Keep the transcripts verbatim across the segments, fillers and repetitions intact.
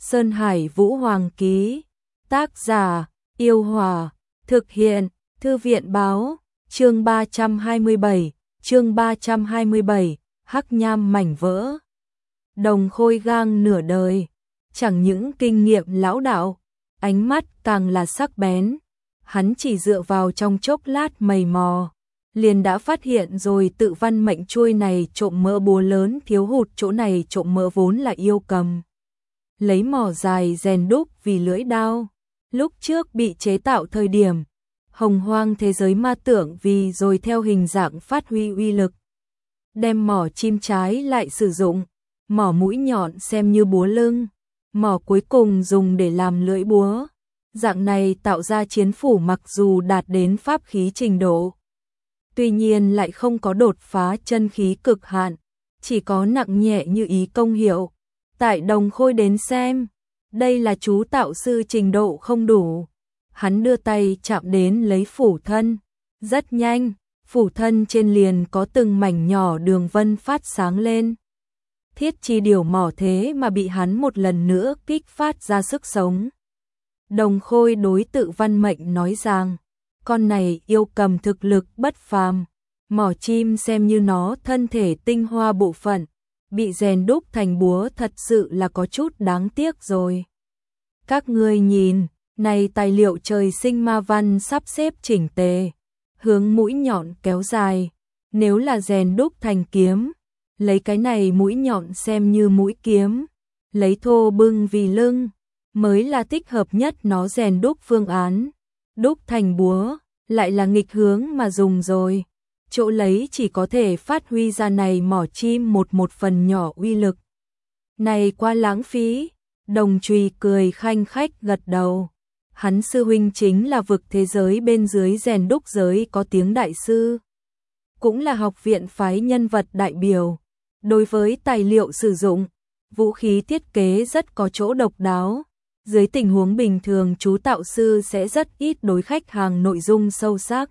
Sơn Hải Vũ Hoàng ký. Tác giả, Yêu Hòa. Thực hiện, Thư viện báo. Chương ba trăm hai mươi bảy, chương ba trăm hai mươi bảy, Hắc Nham mảnh vỡ. Đồng Khôi gang nửa đời, chẳng những kinh nghiệm lão đạo, ánh mắt càng là sắc bén. Hắn chỉ dựa vào trong chốc lát mày mò, liền đã phát hiện rồi tự văn mệnh chuôi này trộm mỡ búa lớn thiếu hụt, chỗ này trộm mỡ vốn là yêu cầm. Lấy mỏ dài rèn đúc vì lưỡi đao, lúc trước bị chế tạo thời điểm, hồng hoang thế giới ma tưởng vì rồi theo hình dạng phát huy uy lực. Đem mỏ chim trái lại sử dụng, mỏ mũi nhọn xem như búa lưng, mỏ cuối cùng dùng để làm lưỡi búa. Dạng này tạo ra chiến phủ mặc dù đạt đến pháp khí trình độ, tuy nhiên lại không có đột phá chân khí cực hạn, chỉ có nặng nhẹ như ý công hiệu. Tại Đồng Khôi đến xem, đây là chú tạo sư trình độ không đủ. Hắn đưa tay chạm đến lấy phủ thân, rất nhanh, phủ thân trên liền có từng mảnh nhỏ đường vân phát sáng lên. Thiết chi điều mỏ thế mà bị hắn một lần nữa kích phát ra sức sống. Đồng Khôi đối tự văn mệnh nói rằng, con này yêu cầm thực lực bất phàm, mỏ chim xem như nó thân thể tinh hoa bộ phận, bị rèn đúc thành búa thật sự là có chút đáng tiếc rồi. Các ngươi nhìn, này tài liệu trời sinh ma văn sắp xếp chỉnh tề, hướng mũi nhọn kéo dài, nếu là rèn đúc thành kiếm, lấy cái này mũi nhọn xem như mũi kiếm, lấy thô bưng vì lưng, mới là thích hợp nhất nó rèn đúc phương án. Đúc thành búa, lại là nghịch hướng mà dùng rồi. Chỗ lấy chỉ có thể phát huy ra này mỏ chim một một phần nhỏ uy lực. Này quá lãng phí. Đồng Trùy cười khanh khách gật đầu. Hắn sư huynh chính là vực thế giới bên dưới rèn đúc giới có tiếng đại sư, cũng là học viện phái nhân vật đại biểu. Đối với tài liệu sử dụng, vũ khí thiết kế rất có chỗ độc đáo. Dưới tình huống bình thường chú tạo sư sẽ rất ít đối khách hàng nội dung sâu sắc,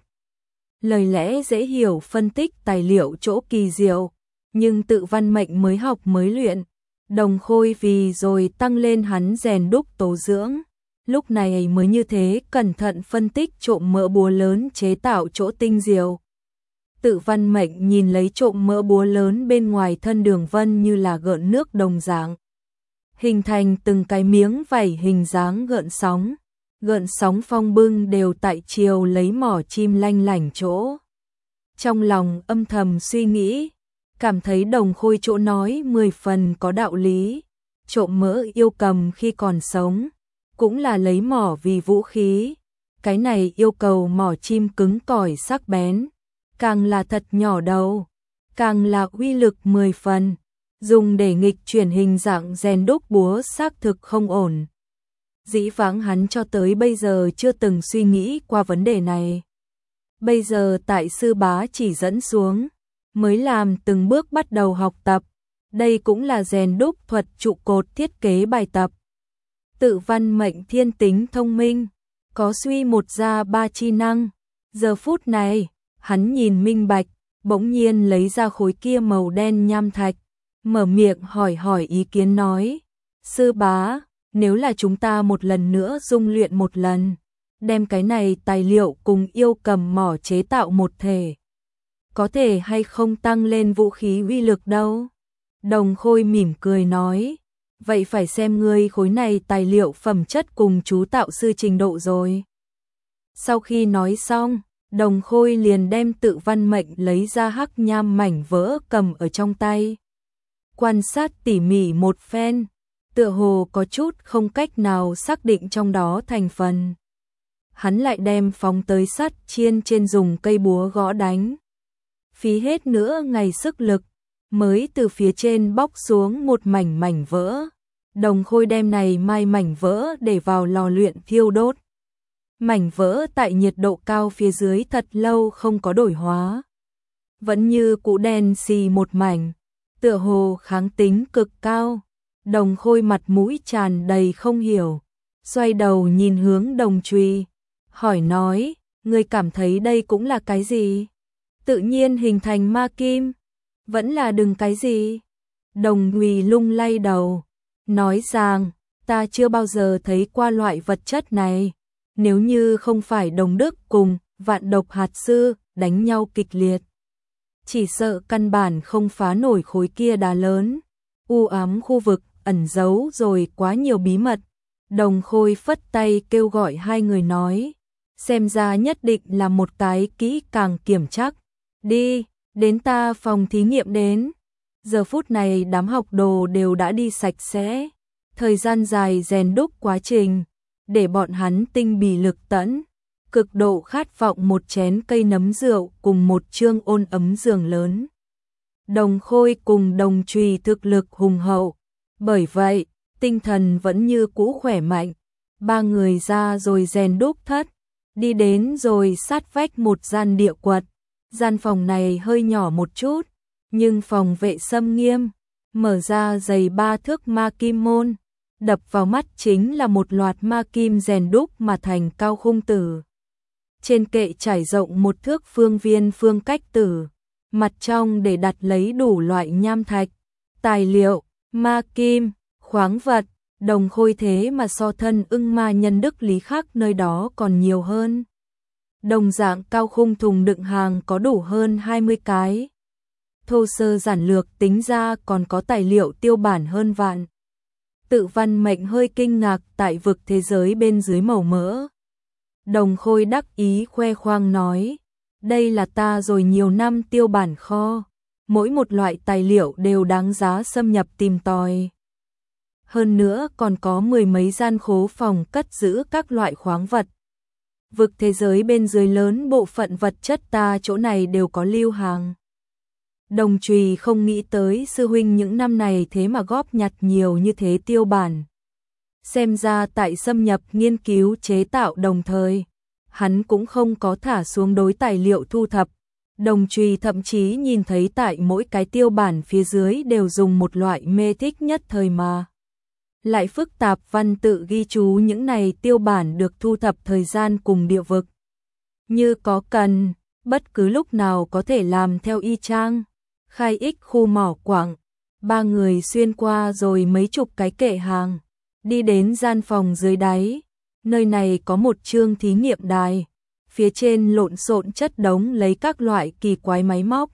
lời lẽ dễ hiểu, phân tích tài liệu chỗ kỳ diệu, nhưng tự văn mệnh mới học mới luyện. Đồng Khôi vì rồi tăng lên hắn rèn đúc tố dưỡng, lúc này mới như thế cẩn thận phân tích trộm mỡ búa lớn chế tạo chỗ tinh diệu. Tự văn mệnh nhìn lấy trộm mỡ búa lớn bên ngoài thân đường vân như là gợn nước đồng dạng, hình thành từng cái miếng vảy hình dáng gợn sóng, gợn sóng phong bưng đều tại chiều lấy mỏ chim lanh lảnh chỗ. Trong lòng âm thầm suy nghĩ, cảm thấy Đồng Khôi chỗ nói mười phần có đạo lý. Trộm mỡ yêu cầm khi còn sống, cũng là lấy mỏ vì vũ khí. Cái này yêu cầu mỏ chim cứng cỏi sắc bén, càng là thật nhỏ đầu, càng là uy lực mười phần. Dùng để nghịch chuyển hình dạng rèn đúc búa xác thực không ổn. Dĩ vãng hắn cho tới bây giờ chưa từng suy nghĩ qua vấn đề này. Bây giờ tại sư bá chỉ dẫn xuống, mới làm từng bước bắt đầu học tập. Đây cũng là rèn đúc thuật trụ cột thiết kế bài tập. Tự văn mệnh thiên tính thông minh, có suy một ra ba chi năng. Giờ phút này, hắn nhìn minh bạch, bỗng nhiên lấy ra khối kia màu đen nham thạch, mở miệng hỏi hỏi ý kiến nói, sư bá, nếu là chúng ta một lần nữa dung luyện một lần, đem cái này tài liệu cùng yêu cầm mỏ chế tạo một thể, có thể hay không tăng lên vũ khí uy lực đâu? Đồng Khôi mỉm cười nói, vậy phải xem ngươi khối này tài liệu phẩm chất cùng chú tạo sư trình độ rồi. Sau khi nói xong, Đồng Khôi liền đem tự văn mệnh lấy ra hắc nham mảnh vỡ cầm ở trong tay. Quan sát tỉ mỉ một phen, tựa hồ có chút không cách nào xác định trong đó thành phần. Hắn lại đem phóng tới sắt chiên trên dùng cây búa gõ đánh. Phí hết nữa ngày sức lực, mới từ phía trên bóc xuống một mảnh mảnh vỡ. Đồng Khôi đem này mai mảnh vỡ để vào lò luyện thiêu đốt. Mảnh vỡ tại nhiệt độ cao phía dưới thật lâu không có đổi hóa, vẫn như cũ đen xì một mảnh, tựa hồ kháng tính cực cao. Đồng Khôi mặt mũi tràn đầy không hiểu, xoay đầu nhìn hướng Đồng Trùy, hỏi nói, ngươi cảm thấy đây cũng là cái gì? Tự nhiên hình thành ma kim, vẫn là đừng cái gì? Đồng Trùy lung lay đầu, nói rằng, ta chưa bao giờ thấy qua loại vật chất này. Nếu như không phải Đồng Đức cùng Vạn Độc hạt sư đánh nhau kịch liệt, chỉ sợ căn bản không phá nổi khối kia đá lớn. U ám khu vực ẩn giấu rồi quá nhiều bí mật. Đồng Khôi phất tay kêu gọi hai người nói, xem ra nhất định là một cái kỹ càng kiểm chắc. Đi, đến ta phòng thí nghiệm đến. Giờ phút này đám học đồ đều đã đi sạch sẽ. Thời gian dài rèn đúc quá trình, để bọn hắn tinh bì lực tẫn, cực độ khát vọng một chén cây nấm rượu cùng một chương ôn ấm giường lớn. Đồng Khôi cùng Đồng Trùy thực lực hùng hậu, bởi vậy, tinh thần vẫn như cũ khỏe mạnh. Ba người ra rồi rèn đúc thất, đi đến rồi sát vách một gian địa quật. Gian phòng này hơi nhỏ một chút, nhưng phòng vệ xâm nghiêm, mở ra dày ba thước ma kim môn. Đập vào mắt chính là một loạt ma kim rèn đúc mà thành cao khung tử. Trên kệ trải rộng một thước phương viên phương cách tử, mặt trong để đặt lấy đủ loại nham thạch, tài liệu, ma kim, khoáng vật. Đồng Khôi thế mà so thân ưng ma nhân đức lý khác nơi đó còn nhiều hơn. Đồng dạng cao khung thùng đựng hàng có đủ hơn hai mươi cái. Thô sơ giản lược tính ra còn có tài liệu tiêu bản hơn vạn. Tự Văn Mệnh hơi kinh ngạc tại vực thế giới bên dưới màu mỡ. Đồng Khôi đắc ý khoe khoang nói, đây là ta rồi nhiều năm tiêu bản kho, mỗi một loại tài liệu đều đáng giá xâm nhập tìm tòi. Hơn nữa còn có mười mấy gian khố phòng cất giữ các loại khoáng vật. Vực thế giới bên dưới lớn bộ phận vật chất ta chỗ này đều có lưu hàng. Đồng Trùy không nghĩ tới sư huynh những năm này thế mà góp nhặt nhiều như thế tiêu bản. Xem ra tại xâm nhập nghiên cứu chế tạo đồng thời, hắn cũng không có thả xuống đối tài liệu thu thập. Đồng Trùy thậm chí nhìn thấy tại mỗi cái tiêu bản phía dưới đều dùng một loại mê thích nhất thời mà lại phức tạp văn tự ghi chú những này tiêu bản được thu thập thời gian cùng địa vực. Như có cần, bất cứ lúc nào có thể làm theo y chang. Khai ích khu mỏ quặng, ba người xuyên qua rồi mấy chục cái kệ hàng, đi đến gian phòng dưới đáy. Nơi này có một chương thí nghiệm đài, phía trên lộn xộn chất đống lấy các loại kỳ quái máy móc.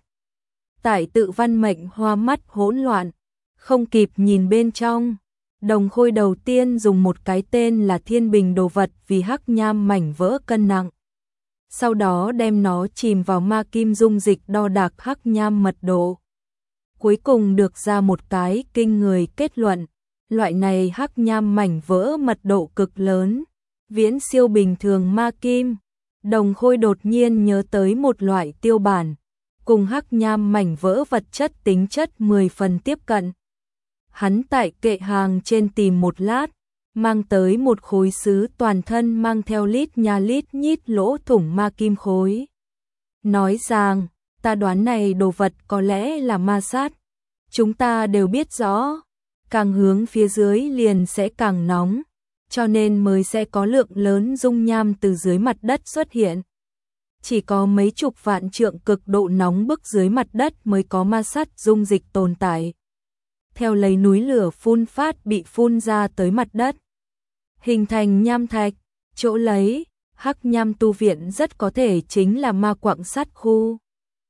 Tại Tự Văn Mệnh hoa mắt hỗn loạn, không kịp nhìn bên trong. Đồng Khôi đầu tiên dùng một cái tên là thiên bình đồ vật vì hắc nham mảnh vỡ cân nặng. Sau đó đem nó chìm vào ma kim dung dịch đo đạc hắc nham mật độ. Cuối cùng được ra một cái kinh người kết luận, loại này hắc nham mảnh vỡ mật độ cực lớn, viễn siêu bình thường ma kim. Đồng Khôi đột nhiên nhớ tới một loại tiêu bản, cùng hắc nham mảnh vỡ vật chất tính chất mười phần tiếp cận. Hắn tại kệ hàng trên tìm một lát, mang tới một khối sứ toàn thân mang theo lít nha lít nhít lỗ thủng ma kim khối. Nói rằng, ta đoán này đồ vật có lẽ là ma sát. Chúng ta đều biết rõ, càng hướng phía dưới liền sẽ càng nóng, cho nên mới sẽ có lượng lớn dung nham từ dưới mặt đất xuất hiện. Chỉ có mấy chục vạn trượng cực độ nóng bức dưới mặt đất mới có ma sát dung dịch tồn tại. Theo lấy núi lửa phun phát bị phun ra tới mặt đất, hình thành nham thạch, chỗ lấy, hắc nham tu viện rất có thể chính là ma quặng sát khu.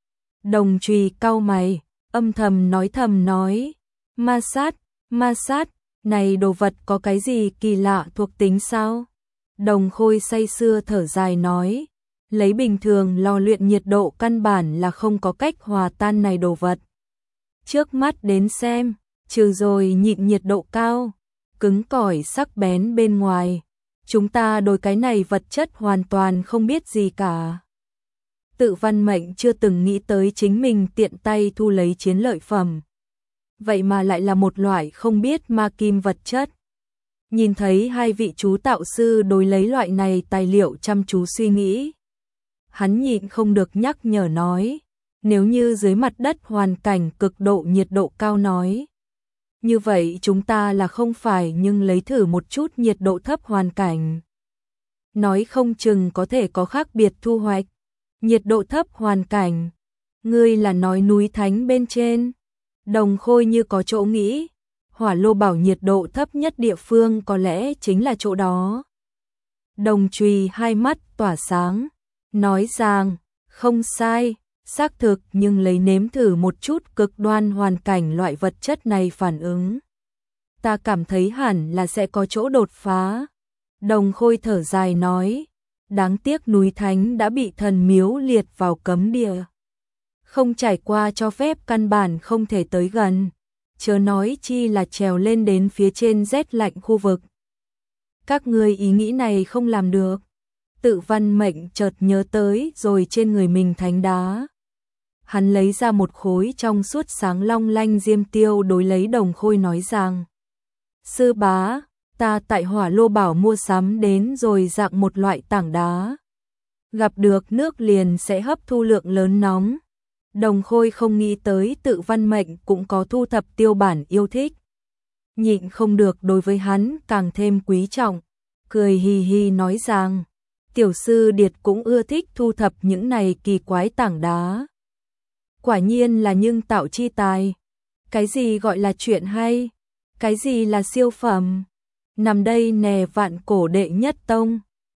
Đồng Trùy cau mày, âm thầm nói thầm nói, ma sát, ma sát, này đồ vật có cái gì kỳ lạ thuộc tính sao? Đồng Khôi say sưa thở dài nói, lấy bình thường lò luyện nhiệt độ căn bản là không có cách hòa tan này đồ vật. Trước mắt đến xem, trừ rồi nhịn nhiệt độ cao, cứng cỏi sắc bén bên ngoài, chúng ta đối cái này vật chất hoàn toàn không biết gì cả. Tự Văn Mệnh chưa từng nghĩ tới chính mình tiện tay thu lấy chiến lợi phẩm. Vậy mà lại là một loại không biết ma kim vật chất. Nhìn thấy hai vị chú tạo sư đối lấy loại này tài liệu chăm chú suy nghĩ. Hắn nhịn không được nhắc nhở nói, nếu như dưới mặt đất hoàn cảnh cực độ nhiệt độ cao nói. Như vậy chúng ta là không phải nhưng lấy thử một chút nhiệt độ thấp hoàn cảnh. Nói không chừng có thể có khác biệt thu hoạch. Nhiệt độ thấp hoàn cảnh. Ngươi là nói núi thánh bên trên. Đồng Khôi như có chỗ nghĩ. Hỏa lô bảo nhiệt độ thấp nhất địa phương có lẽ chính là chỗ đó. Đồng Trùy hai mắt tỏa sáng, nói rằng, không sai, xác thực, nhưng lấy nếm thử một chút cực đoan hoàn cảnh loại vật chất này phản ứng. Ta cảm thấy hẳn là sẽ có chỗ đột phá. Đồng Khôi thở dài nói, đáng tiếc núi Thánh đã bị thần miếu liệt vào cấm địa. Không trải qua cho phép căn bản không thể tới gần, chớ nói chi là trèo lên đến phía trên rét lạnh khu vực. Các ngươi ý nghĩ này không làm được. Tự Văn Mệnh chợt nhớ tới rồi trên người mình thánh đá. Hắn lấy ra một khối trong suốt sáng long lanh diêm tiêu đối lấy Đồng Khôi nói rằng, sư bá, ta tại Hỏa Lô Bảo mua sắm đến rồi dạng một loại tảng đá. Gặp được nước liền sẽ hấp thu lượng lớn nóng. Đồng Khôi không nghĩ tới Tự Văn Mệnh cũng có thu thập tiêu bản yêu thích. Nhịn không được đối với hắn càng thêm quý trọng, cười hì hì nói rằng, tiểu sư điệt cũng ưa thích thu thập những này kỳ quái tảng đá. Quả nhiên là nhưng tạo chi tài. Cái gì gọi là chuyện hay? Cái gì là siêu phẩm? Nằm đây nè vạn cổ đệ nhất tông.